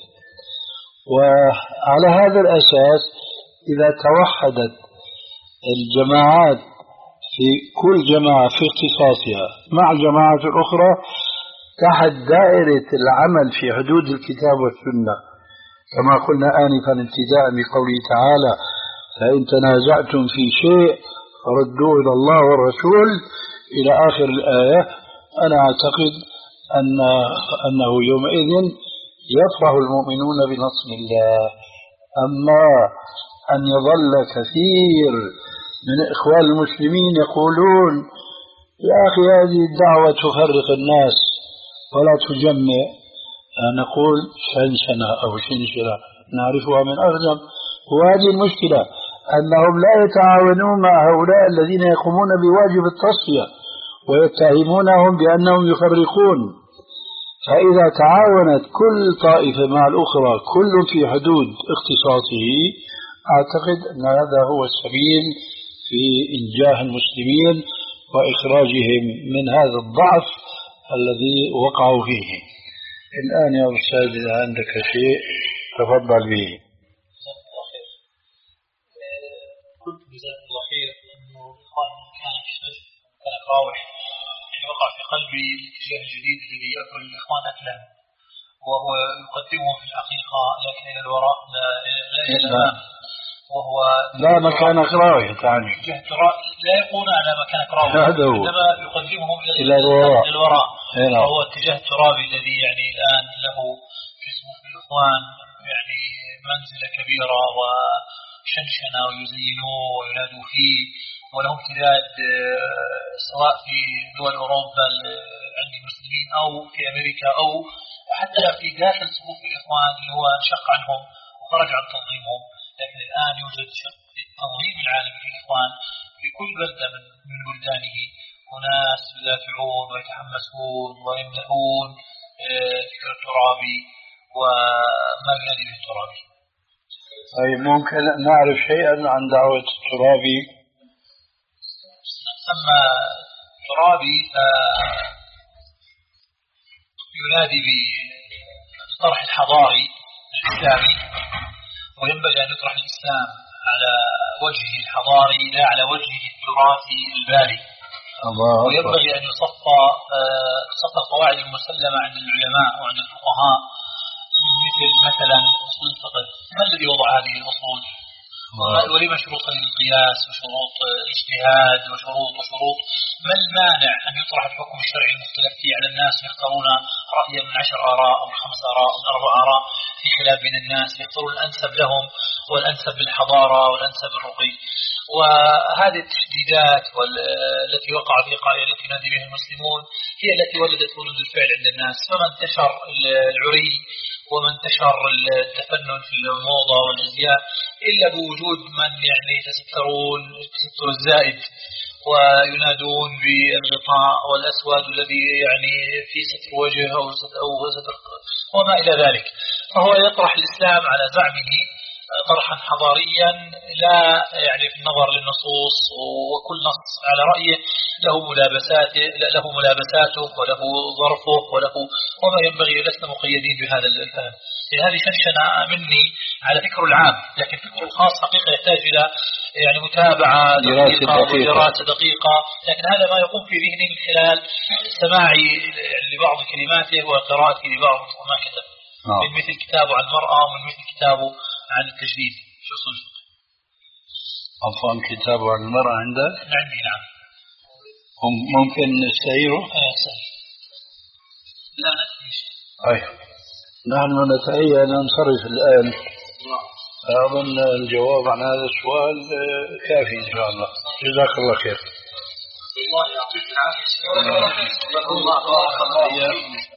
[SPEAKER 1] وعلى هذا الأساس إذا توحدت الجماعات في كل جماعة في اختصاصها مع الجماعات الأخرى تحت دائرة العمل في حدود الكتاب والسنة، كما قلنا آنفا ابتداء بقوله تعالى: فإن تنازعتم في شيء فردوه إلى الله والرسول إلى آخر الآية. أنا أعتقد أن أنه يومئذ يفرح المؤمنون بنصر الله. أما أن يظل كثير من إخوان المسلمين يقولون: يا أخي هذه الدعوة تفرق الناس ولا تجمع، نقول شنشنة أو شنشرة نعرفها من أغلب. وهذه المشكلة أنهم لا يتعاونون مع هؤلاء الذين يقومون بواجب التصفية ويتهمونهم بأنهم يفرقون. فإذا تعاونت كل طائفة مع الأخرى كل في حدود اختصاصه، أعتقد أن هذا هو السبيل في إنجاح المسلمين وإخراجهم من هذا الضعف الذي وقعوا فيه. الآن يا أستاذ إذا عندك شيء تفضل به.
[SPEAKER 2] قلت جزاك الله خير أنه الإخوان كان يشتغل كان راوح، يعني وقع في قلبي الاتجاه الجديد الذي يأكل الإخوان أكله وهو يقدمه في الحقيقة لكن إلى الوراء لا لا وهو
[SPEAKER 1] لا مكان راوح تعني
[SPEAKER 2] لا يقولون على مكانك راوي، إنما يقدمهم
[SPEAKER 1] إلى الوراء,
[SPEAKER 2] الوراء. وهو اتجاه الترابي الذي يعني الآن له في صفوف الإخوان يعني منزلة كبيرة وشنشنة ويزينوه وينادوا فيه، وله امتداد سواء في دول أوروبا عند المسلمين أو في أمريكا أو حتى في داخل صفوف الإخوان اللي هو انشق عنهم وخرج عن تنظيمهم. لكن الآن يوجد شق التنظيم العالمي في الإخوان في كل بلدة من من بلدانه، وناس يدافعون ويتحمسون ويمدحون فكرة الترابي وما ينادي به الترابي.
[SPEAKER 1] طيب ممكن نعرف شيئا عن دعوة الترابي؟
[SPEAKER 2] أما الترابي ينادي بالطرح الحضاري الإسلامي، وينبغي أن يطرح الإسلام على وجهه الحضاري لا على وجهه التراثي البالي. وينبغي أن يصفى تصفى القواعد المسلمة عند العلماء وعند الفقهاء، مثل مثلا أصول الفقه، ما الذي وضع هذه الأصول؟ ولما شروط القياس وشروط الاجتهاد وشروط وشروط ما المانع أن يطرح الحكم الشرعي المختلف فيه على الناس يختارون رأيا من عشر آراء أو خمس آراء أو أربع آراء في خلاف بين الناس، يختارون الأنسب لهم والأنسب بالحضارة والأنسب بالرقي. وهذه التشديدات والتي وقع في قاعدة التي ينادي بها المسلمون هي التي ولدت ولد الفعل عند الناس، فما انتشر العري وما انتشر التفنن في الموضة والازياء إلا بوجود من يعني يتسترون التستر الزائد وينادون بالغطاء والأسود الذي يعني في ستر وجه أو ستر وما إلى ذلك. فهو يطرح الإسلام على زعمه طرحا حضاريا لا يعني في النظر للنصوص، وكل نص على رأيه له ملابساته له ملابساته وله ظرفه وله وما ينبغي. لسنا مقيدين بهذا الفهم. هذه شنشنة مني على فكر العام، لكن فكر الخاص حقيقة يحتاج إلى يعني متابعة دقيقة ودراسة دقيقة. لكن هذا ما يقوم في ذهني من خلال سماعي لبعض كلماته وقراءتي لبعض ما كتب، من مثل كتابه عن المرأة ومن مثل كتابه عن التجديد في أصول الفقه.
[SPEAKER 1] عفوا كتابه عن المرأة عندك؟
[SPEAKER 2] عندي نعم.
[SPEAKER 1] ممكن نستعيره؟
[SPEAKER 2] اه سهل. لا نتعيش.
[SPEAKER 1] طيب نحن نتهيأ أن ننصرف الآن. أظن الجواب عن هذا السؤال كافي إن شاء الله. جزاك الله خير. الله يعطيك العافية.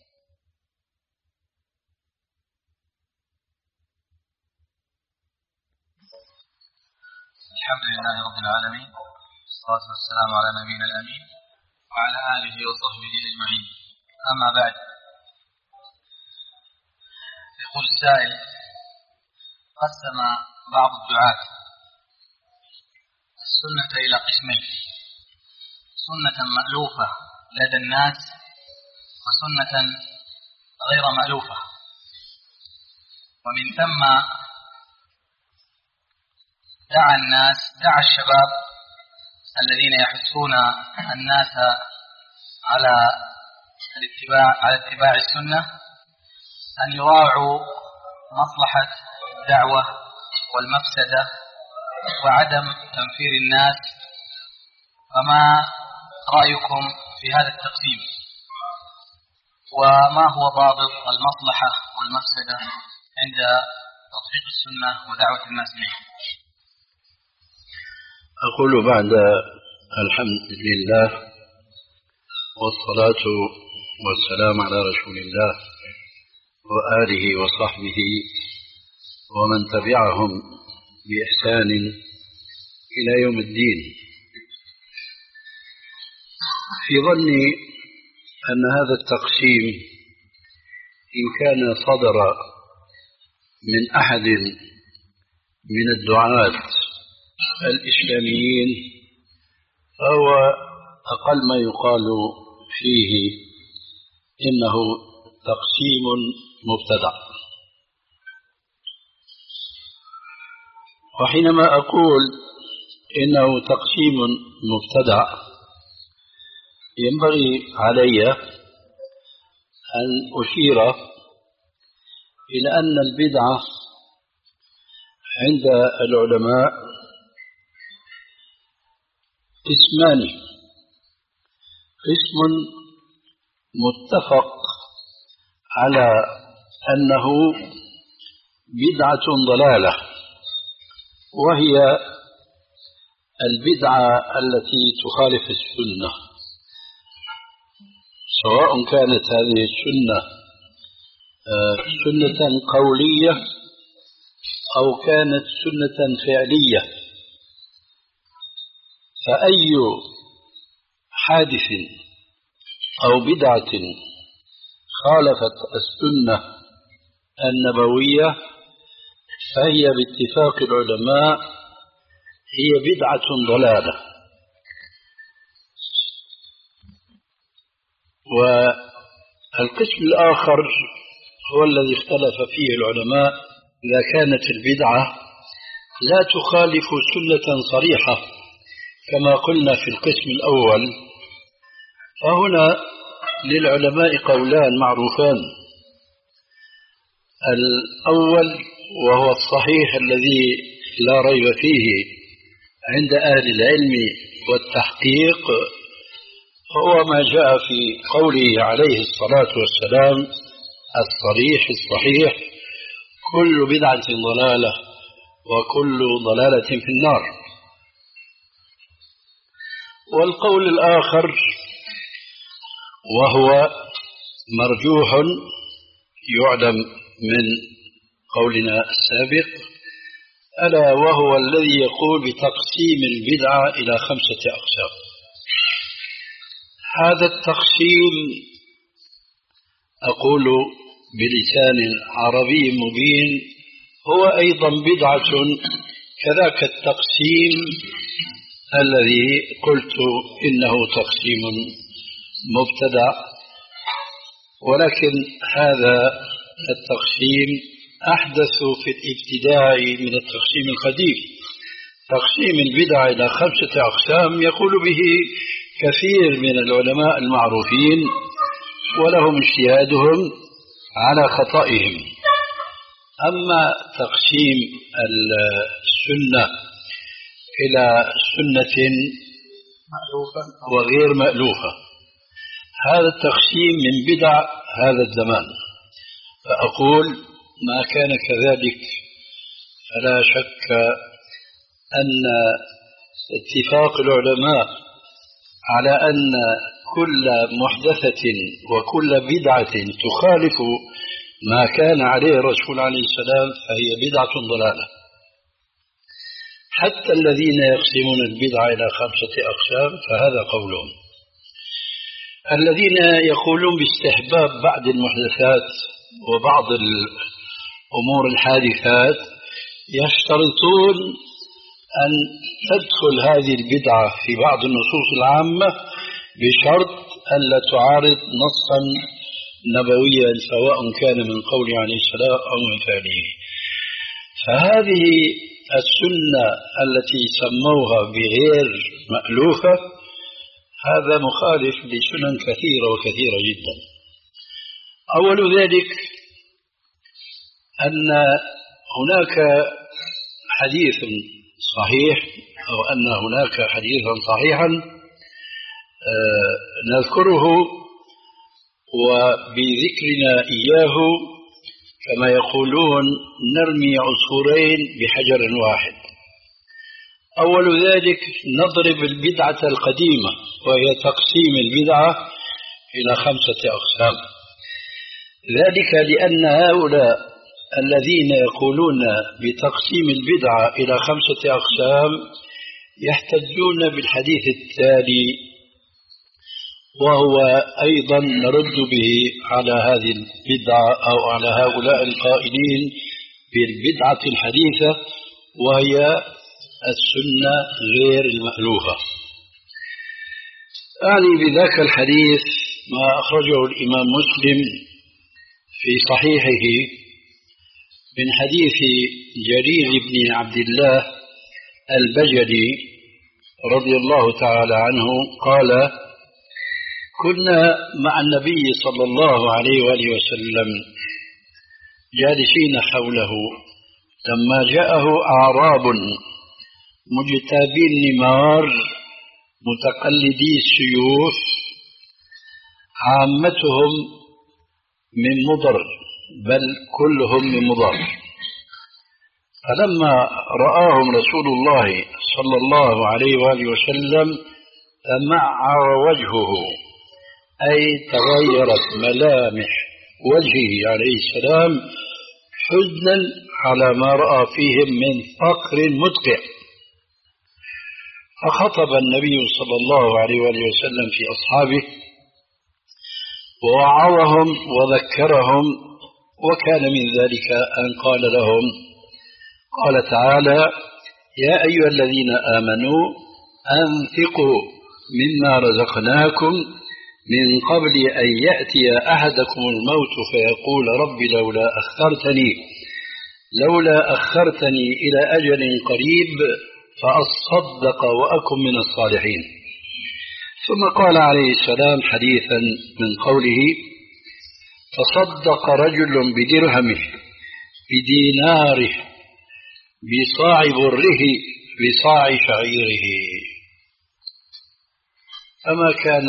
[SPEAKER 2] الحمد لله رب العالمين، والصلاة والسلام على نبينا الأمين وعلى آله وصحبه أجمعين. أما بعد، يقول السائل: قسم بعض الدعاة السنة إلى قسمين: سنة مألوفة لدى الناس وسنة غير مألوفة، ومن ثم دعا الناس دعا الشباب الذين يحثون الناس على الاتباع على اتباع السنة أن يراعوا مصلحة الدعوة والمفسدة وعدم تنفير الناس. فما رأيكم في هذا التقسيم؟ وما هو ضابط المصلحة والمفسدة عند تطبيق السنة ودعوة الناس إليها؟
[SPEAKER 1] أقول بعد الحمد لله والصلاة والسلام على رسول الله وآله وصحبه ومن تبعهم بإحسان إلى يوم الدين. في ظني أن هذا التقسيم إن كان صدر من أحد من الدعاة الإسلاميين فهو أقل ما يقال فيه إنه تقسيم مبتدع. وحينما أقول إنه تقسيم مبتدع ينبغي علي أن أشير إلى أن البدعة عند العلماء قسمان: قسم متفق على أنه بدعة ضلالة، وهي البدعة التي تخالف السنة، سواء كانت هذه السنة سنة قولية أو كانت سنة فعلية. فأي حادث أو بدعة خالفت السنة النبوية فهي باتفاق العلماء هي بدعة ضلالة. والقسم الآخر هو الذي اختلف فيه العلماء: إذا كانت البدعة لا تخالف سنة صريحة كما قلنا في القسم الأول، فهنا للعلماء قولان معروفان. الأول وهو الصحيح الذي لا ريب فيه عند أهل العلم والتحقيق، هو ما جاء في قوله عليه الصلاة والسلام الصريح الصحيح: كل بدعة ضلالة وكل ضلالة في النار. والقول الآخر وهو مرجوح يعلم من قولنا السابق، ألا وهو الذي يقول بتقسيم البدعة إلى خمسة أقسام. هذا التقسيم أقول بلسان عربي مبين هو أيضا بدعة كذاك التقسيم الذي قلت إنه تقسيم مبتدع، ولكن هذا التقسيم أحدث في الابتداع من التقسيم القديم. تقسيم البدع إلى خمسة أقسام يقول به كثير من العلماء المعروفين، ولهم اجتهادهم على خطئهم. أما تقسيم السنة إلى سنة مألوفة وغير مألوفة، هذا التقسيم من بدع هذا الزمان. فأقول ما كان كذلك فلا شك أن اتفاق العلماء على أن كل محدثة وكل بدعة تخالف ما كان عليه الرسول عليه السلام فهي بدعة ضلالة. حتى الذين يقسمون البدعة إلى خمسة أقسام فهذا قولهم. الذين يقولون باستحباب بعض المحدثات وبعض الأمور الحادثات يشترطون أن تدخل هذه البدعة في بعض النصوص العامة بشرط ألا تعارض نصا نبويا سواء كان من قول عليه السلام أو من فعله. فهذه السنة التي سموها بغير مألوفة هذا مخالف لسنن كثيرة وكثيرة جدا. أول ذلك أن هناك حديث صحيح أو أن هناك حديثا صحيحا آه نذكره وبذكرنا إياه كما يقولون نرمي عصفورين بحجر واحد. أول ذلك نضرب البدعة القديمة وهي تقسيم البدعة إلى خمسة أقسام، ذلك لأن هؤلاء الذين يقولون بتقسيم البدعة إلى خمسة أقسام يحتجون بالحديث التالي، وهو أيضا نرد به على هذه البدعة أو على هؤلاء القائلين بالبدعة الحديثة وهي السنة غير المألوفة. أعني بذاك الحديث ما أخرجه الإمام مسلم في صحيحه من حديث جرير بن عبد الله البجلي رضي الله تعالى عنه قال: كنا مع النبي صلى الله عليه وآله وسلم جالسين حوله لما جاءه أعراب مجتابي النمار متقلدي الشيوخ عامتهم من مضر، بل كلهم من مضر. فلما رآهم رسول الله صلى الله عليه وآله وسلم تمعر وجهه، أي تغيرت ملامح وجهه عليه السلام حزنا على ما رأى فيهم من فقر مدقع. فخطب النبي صلى الله عليه وآله وسلم في أصحابه ووعظهم وذكرهم، وكان من ذلك أن قال لهم، قال تعالى: يا أيها الذين آمنوا أنفقوا مما رزقناكم من قبل أن يأتي أحدكم الموت فيقول رب لولا أخرتني لولا أخرتني إلى أجل قريب فأصدق وأكن من الصالحين. ثم قال عليه السلام حديثا من قوله: تصدق رجل بدرهمه بديناره بصاع بره بصاع شعيره. فما كان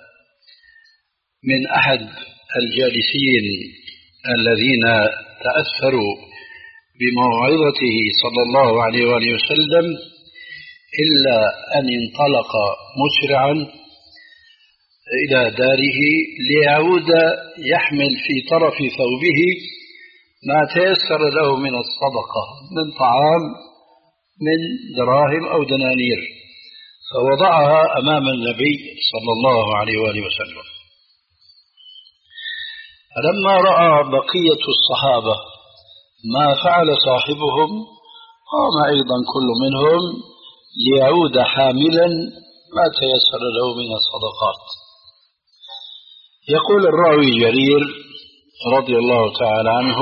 [SPEAKER 1] من أحد الجالسين الذين تأثروا بموعظته صلى الله عليه وآله وسلم إلا أن انطلق مسرعا إلى داره ليعود يحمل في طرف ثوبه ما تيسر له من الصدقة من طعام من دراهم أو دنانير، فوضعها أمام النبي صلى الله عليه وآله وسلم. فلما رأى بقية الصحابة ما فعل صاحبهم قام أيضا كل منهم ليعود حاملا ما تيسر له من الصدقات. يقول الراوي جرير رضي الله تعالى عنه: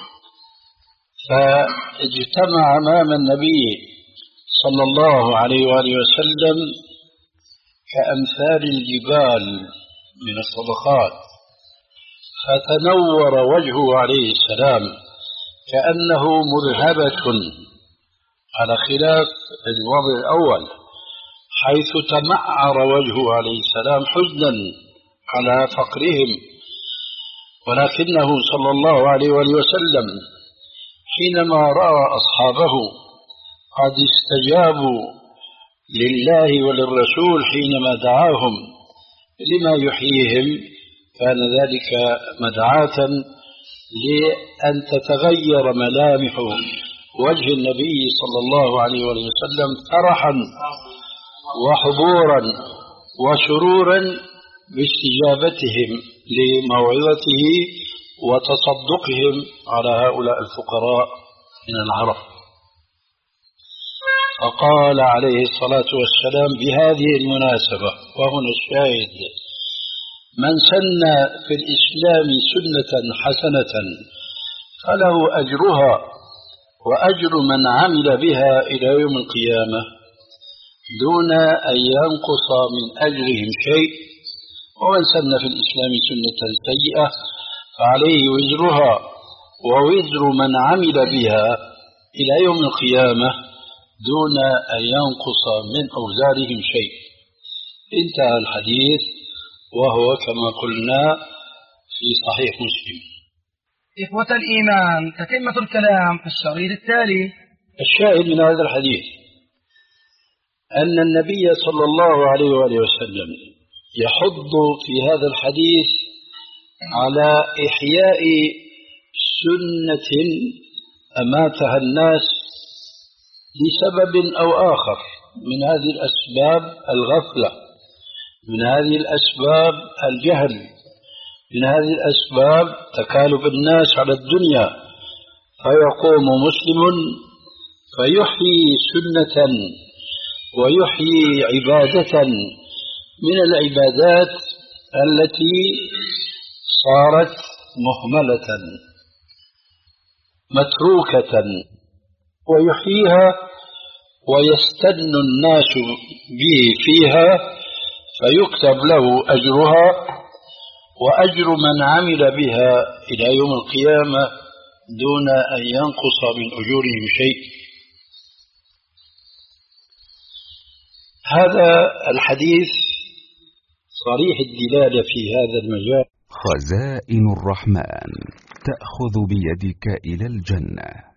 [SPEAKER 1] فاجتمع أمام النبي صلى الله عليه وآله وسلم كأمثال الجبال من الصدقات، فتنور وجهه عليه السلام كأنه مرهبة، على خلاف الوضع الأول حيث تمعر وجهه عليه السلام حزنا على فقرهم. ولكنه صلى الله عليه وآله وسلم حينما رأى أصحابه قد استجابوا لله وللرسول حينما دعاهم لما يحييهم، كان ذلك مدعاة لأن تتغير ملامح وجه النبي صلى الله عليه وسلم فرحا وحضورا وسرورا باستجابتهم لموعظته وتصدقهم على هؤلاء الفقراء من العرب. فقال عليه الصلاة والسلام بهذه المناسبة، وهنا الشاهد: من سن في الإسلام سنة حسنة فله أجرها وأجر من عمل بها إلى يوم القيامة دون أن ينقص من أجرهم شيء، ومن سن في الإسلام سنة سيئة فعليه وزرها ووزر من عمل بها إلى يوم القيامة دون أن ينقص من أوزارهم شيء. انتهى الحديث، وهو كما قلنا في صحيح مسلم.
[SPEAKER 3] إخوة الإيمان، تتمة الكلام في الشريط التالي.
[SPEAKER 1] الشاهد من هذا الحديث أن النبي صلى الله عليه وآله وسلم يحض في هذا الحديث على إحياء سنة أماتها الناس لسبب أو آخر، من هذه الأسباب الغفلة، من هذه الأسباب الجهل، من هذه الأسباب تكالب الناس على الدنيا، فيقوم مسلم فيحيي سنة ويحيي عبادة من العبادات التي صارت مهملة متروكة، ويحييها ويستن الناس به فيها فيكتب له أجرها وأجر من عمل بها إلى يوم القيامة دون أن ينقص من أجورهم شيء. هذا الحديث صريح الدلالة في هذا المجال.
[SPEAKER 4] خزائن الرحمن تأخذ بيدك إلى الجنة.